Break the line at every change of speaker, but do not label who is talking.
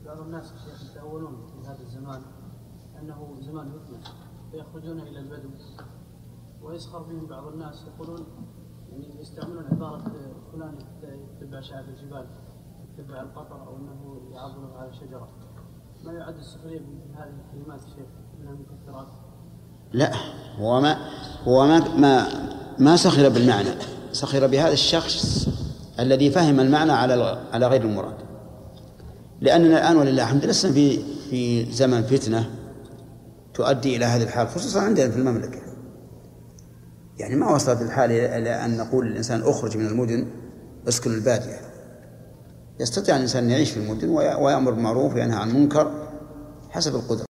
بعض الناس يا شيخ يتأولون في هذا الزمان أنه زمان فتنة فيخرجون إلى البدو ويسخر بهم بعض الناس يقولون يعني يستعملون عبارة فلان يتبع شعب الجبال يتبع القطر أو أنه يعضل على شجرة. ما يعد السخرية بهذه الكلمات شيخ من المكفرات؟
لا، هو ما سخر بالمعنى، سخر بهذا الشخص الذي فهم المعنى على غير المراد. لأننا الآن ولله الحمد لسنا في زمن فتنة تؤدي إلى هذه الحال، خصوصا عندنا في المملكة. يعني ما وصلت الحال إلى أن نقول للإنسان أخرج من المدن اسكن البادية. يستطيع الإنسان أن يعيش في المدن ويأمر بالمعروف وينهى عن المنكر حسب القدرة.